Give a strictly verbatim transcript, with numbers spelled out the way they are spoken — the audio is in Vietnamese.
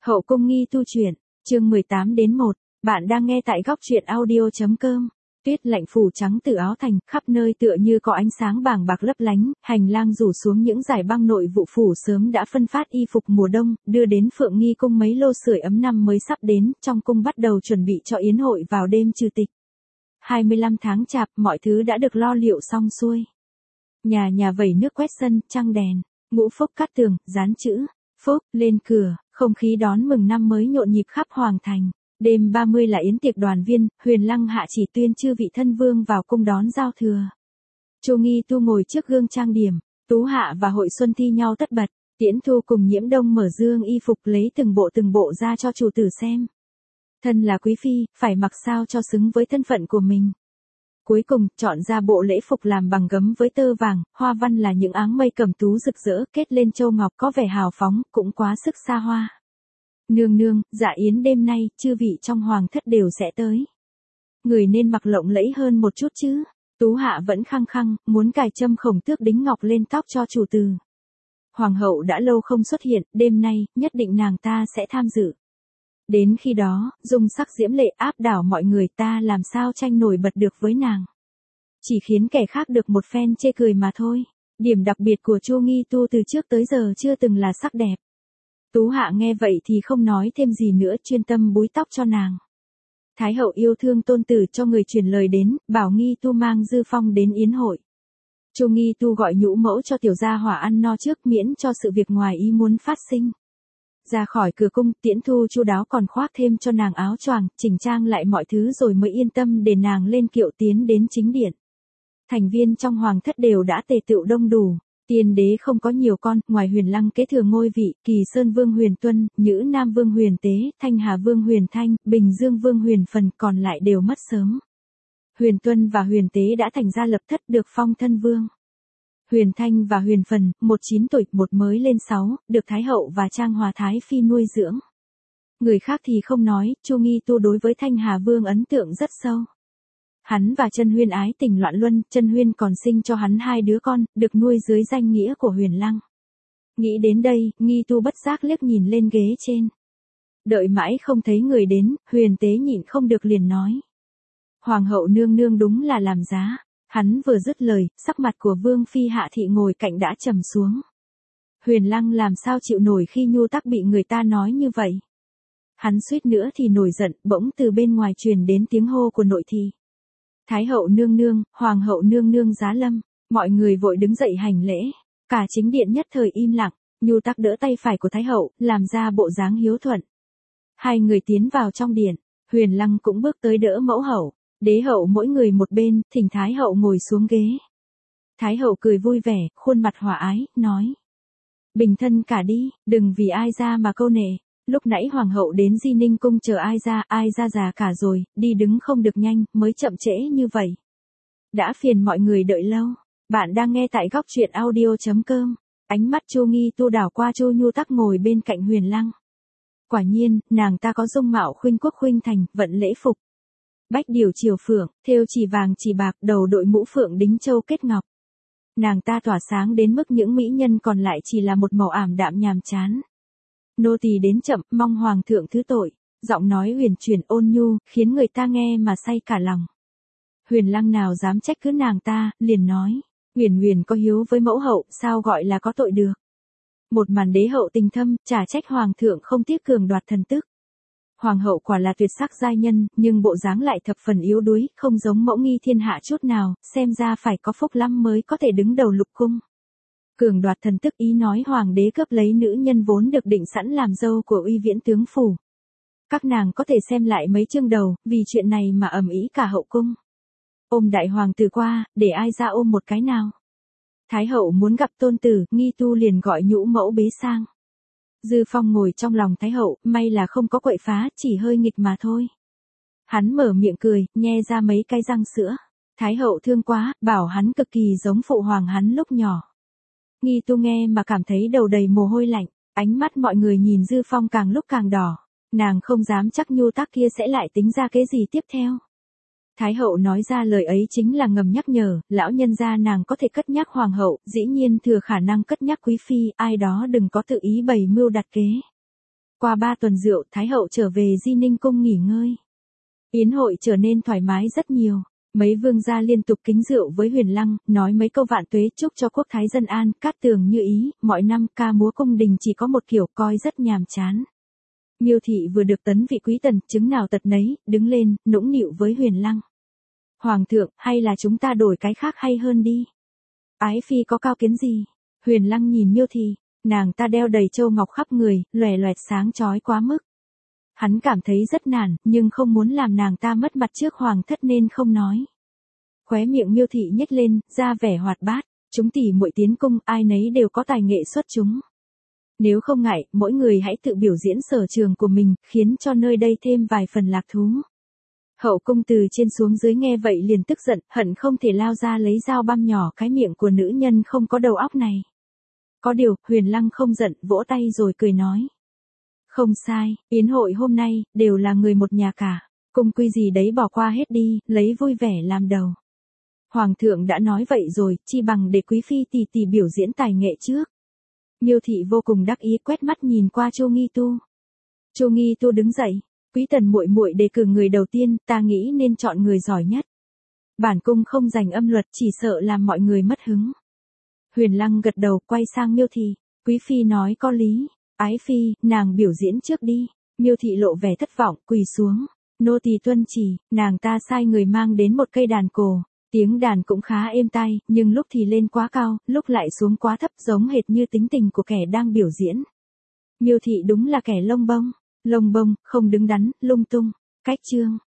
Hậu cung nghi tu truyện, chương mười tám đến một, bạn đang nghe tại góc truyện audio chấm com. Tuyết lạnh phủ trắng từ áo thành, khắp nơi tựa như có ánh sáng bàng bạc lấp lánh, hành lang rủ xuống những dải băng nội vụ phủ sớm đã phân phát y phục mùa đông, đưa đến Phượng Nghi cung mấy lô sưởi ấm năm mới sắp đến, trong cung bắt đầu chuẩn bị cho yến hội vào đêm trừ tịch. hai mươi lăm tháng chạp, mọi thứ đã được lo liệu xong xuôi. Nhà nhà vẩy nước quét sân, trăng đèn, ngũ phúc cát tường, dán chữ phúc lên cửa, không khí đón mừng năm mới nhộn nhịp khắp hoàng thành. Đêm ba mươi là yến tiệc đoàn viên, Huyền Lăng hạ chỉ tuyên chư vị thân vương vào cung đón giao thừa. Chu Nghi Tu ngồi trước gương trang điểm, Tú Hạ và Hội Xuân thi nhau tất bật, Tiễn Thu cùng Nhiễm Đông mở dương y phục lấy từng bộ từng bộ ra cho chủ tử xem. Thân là quý phi, phải mặc sao cho xứng với thân phận của mình. Cuối cùng, chọn ra bộ lễ phục làm bằng gấm với tơ vàng, hoa văn là những áng mây cẩm tú rực rỡ, kết lên châu ngọc có vẻ hào phóng, cũng quá sức xa hoa. Nương nương, dạ yến đêm nay, chư vị trong hoàng thất đều sẽ tới. Người nên mặc lộng lẫy hơn một chút chứ. Tú Hạ vẫn khăng khăng, muốn cài châm khổng tước đính ngọc lên tóc cho chủ tử. Hoàng hậu đã lâu không xuất hiện, đêm nay, nhất định nàng ta sẽ tham dự. Đến khi đó, dung sắc diễm lệ áp đảo mọi người, ta làm sao tranh nổi bật được với nàng. Chỉ khiến kẻ khác được một phen chê cười mà thôi. Điểm đặc biệt của Chu Nghi Tu từ trước tới giờ chưa từng là sắc đẹp. Tú Hạ nghe vậy thì không nói thêm gì nữa, chuyên tâm búi tóc cho nàng. Thái hậu yêu thương tôn tử, cho người truyền lời đến, bảo Nghi Tu mang Dư Phong đến yến hội. Chu Nghi Tu gọi nhũ mẫu cho tiểu gia hỏa ăn no trước, miễn cho sự việc ngoài ý muốn phát sinh. Ra khỏi cửa cung, Tiễn Thu chu đáo còn khoác thêm cho nàng áo choàng, chỉnh trang lại mọi thứ rồi mới yên tâm để nàng lên kiệu tiến đến chính điện. Thành viên trong hoàng thất đều đã tề tựu đông đủ. Tiên đế không có nhiều con, ngoài Huyền Lăng kế thừa ngôi vị, Kỳ Sơn Vương Huyền Tuân, Nhữ Nam Vương Huyền Tế, Thanh Hà Vương Huyền Thanh, Bình Dương Vương Huyền Phần, còn lại đều mất sớm. Huyền Tuân và Huyền Tế đã thành gia lập thất, được phong thân vương. Huyền Thanh và Huyền Phần, một chín tuổi, một mới lên sáu, được Thái hậu và Trang Hòa Thái phi nuôi dưỡng. Người khác thì không nói, Chu Nghi Tu đối với Thanh Hà Vương ấn tượng rất sâu. Hắn và Chân Huyên ái tình loạn luân, Chân Huyên còn sinh cho hắn hai đứa con, được nuôi dưới danh nghĩa của Huyền Lăng. Nghĩ đến đây, Nghi Tu bất giác liếc nhìn lên ghế trên. Đợi mãi không thấy người đến, Huyền Tế nhịn không được liền nói. Hoàng hậu nương nương đúng là làm giá. Hắn vừa dứt lời, sắc mặt của Vương Phi Hạ Thị ngồi cạnh đã trầm xuống. Huyền Lăng làm sao chịu nổi khi Nhu Tắc bị người ta nói như vậy. Hắn suýt nữa thì nổi giận, bỗng từ bên ngoài truyền đến tiếng hô của nội thị. Thái hậu nương nương, hoàng hậu nương nương giá lâm, mọi người vội đứng dậy hành lễ. Cả chính điện nhất thời im lặng, Nhu Tắc đỡ tay phải của Thái hậu, làm ra bộ dáng hiếu thuận. Hai người tiến vào trong điện, Huyền Lăng cũng bước tới đỡ mẫu hậu. Đế hậu mỗi người một bên, thỉnh Thái hậu ngồi xuống ghế. Thái hậu cười vui vẻ, khuôn mặt hòa ái, nói. Bình thân cả đi, đừng vì ai ra mà câu nệ. Lúc nãy hoàng hậu đến Di Ninh cung chờ ai ra, ai ra già cả rồi, đi đứng không được nhanh, mới chậm trễ như vậy. Đã phiền mọi người đợi lâu. Bạn đang nghe tại góc truyện audio chấm com. Ánh mắt Chu Nghi Tu đảo qua Chu Nhu Tắc ngồi bên cạnh Huyền Lăng. Quả nhiên, nàng ta có dung mạo khuynh quốc khuynh thành, vận lễ phục. Bách điều triều phượng, thêu chỉ vàng chỉ bạc, đầu đội mũ phượng đính châu kết ngọc. Nàng ta tỏa sáng đến mức những mỹ nhân còn lại chỉ là một màu ảm đạm nhàm chán. Nô tỳ đến chậm, mong hoàng thượng thứ tội. Giọng nói huyền chuyển ôn nhu, khiến người ta nghe mà say cả lòng. Huyền Lăng nào dám trách cứ nàng ta, liền nói. Huyền Huyền có hiếu với mẫu hậu, sao gọi là có tội được. Một màn đế hậu tình thâm, chả trách hoàng thượng không tiếc cường đoạt thần tức. Hoàng hậu quả là tuyệt sắc giai nhân, nhưng bộ dáng lại thập phần yếu đuối, không giống mẫu nghi thiên hạ chút nào, xem ra phải có phúc lắm mới có thể đứng đầu lục cung. Cường đoạt thần tức ý nói hoàng đế cướp lấy nữ nhân vốn được định sẵn làm dâu của uy viễn tướng phủ. Các nàng có thể xem lại mấy chương đầu, vì chuyện này mà ầm ĩ cả hậu cung. Ôm đại hoàng tử qua, để ai ra ôm một cái nào. Thái hậu muốn gặp tôn tử, Nghi Tu liền gọi nhũ mẫu bế sang. Dư Phong ngồi trong lòng Thái hậu, may là không có quậy phá, chỉ hơi nghịch mà thôi. Hắn mở miệng cười, nhe ra mấy cái răng sữa. Thái hậu thương quá, bảo hắn cực kỳ giống phụ hoàng hắn lúc nhỏ. Nghi Tu nghe mà cảm thấy đầu đầy mồ hôi lạnh, ánh mắt mọi người nhìn Dư Phong càng lúc càng đỏ. Nàng không dám chắc Nhu Tắc kia sẽ lại tính ra cái gì tiếp theo. Thái hậu nói ra lời ấy chính là ngầm nhắc nhở, lão nhân gia nàng có thể cất nhắc hoàng hậu, dĩ nhiên thừa khả năng cất nhắc quý phi, ai đó đừng có tự ý bày mưu đặt kế. qua ba tuần rượu, Thái hậu trở về Di Ninh cung nghỉ ngơi. Yến hội trở nên thoải mái rất nhiều. Mấy vương gia liên tục kính rượu với Huyền Lăng, nói mấy câu vạn tuế chúc cho quốc thái dân an, cát tường như ý, mọi năm ca múa cung đình chỉ có một kiểu, coi rất nhàm chán. Miêu thị vừa được tấn vị quý tần, chứng nào tật nấy, đứng lên, nũng nịu với Huyền Lăng. Hoàng thượng, hay là chúng ta đổi cái khác hay hơn đi. Ái phi có cao kiến gì? Huyền Lăng nhìn Miêu thị, nàng ta đeo đầy châu ngọc khắp người, lòe loẹt sáng chói quá mức. Hắn cảm thấy rất nản, nhưng không muốn làm nàng ta mất mặt trước hoàng thất nên không nói. Khóe miệng Miêu thị nhếch lên, ra vẻ hoạt bát, chúng tỉ muội tiến cung, ai nấy đều có tài nghệ xuất chúng. Nếu không ngại, mỗi người hãy tự biểu diễn sở trường của mình, khiến cho nơi đây thêm vài phần lạc thú. Hậu cung từ trên xuống dưới nghe vậy liền tức giận, hận không thể lao ra lấy dao băm nhỏ cái miệng của nữ nhân không có đầu óc này. Có điều, Huyền Lăng không giận, vỗ tay rồi cười nói. Không sai, yến hội hôm nay, đều là người một nhà cả. Cung quy gì đấy bỏ qua hết đi, lấy vui vẻ làm đầu. Hoàng thượng đã nói vậy rồi, chi bằng để quý phi tỷ tỷ biểu diễn tài nghệ trước. Miêu thị vô cùng đắc ý quét mắt nhìn qua Chu Nghi Tu. Chu Nghi Tu đứng dậy, quý tần muội muội đề cử người đầu tiên, ta nghĩ nên chọn người giỏi nhất. Bản cung không dành âm luật, chỉ sợ làm mọi người mất hứng. Huyền Lăng gật đầu, quay sang Miêu thị, quý phi nói có lý. Ái phi, nàng biểu diễn trước đi. Miêu thị lộ vẻ thất vọng, quỳ xuống. Nô tỳ tuân chỉ, nàng ta sai người mang đến một cây đàn cổ. Tiếng đàn cũng khá êm tai, nhưng lúc thì lên quá cao, lúc lại xuống quá thấp, giống hệt như tính tình của kẻ đang biểu diễn. Miêu thị đúng là kẻ lông bông. Lông bông, không đứng đắn, lung tung. Cách chương.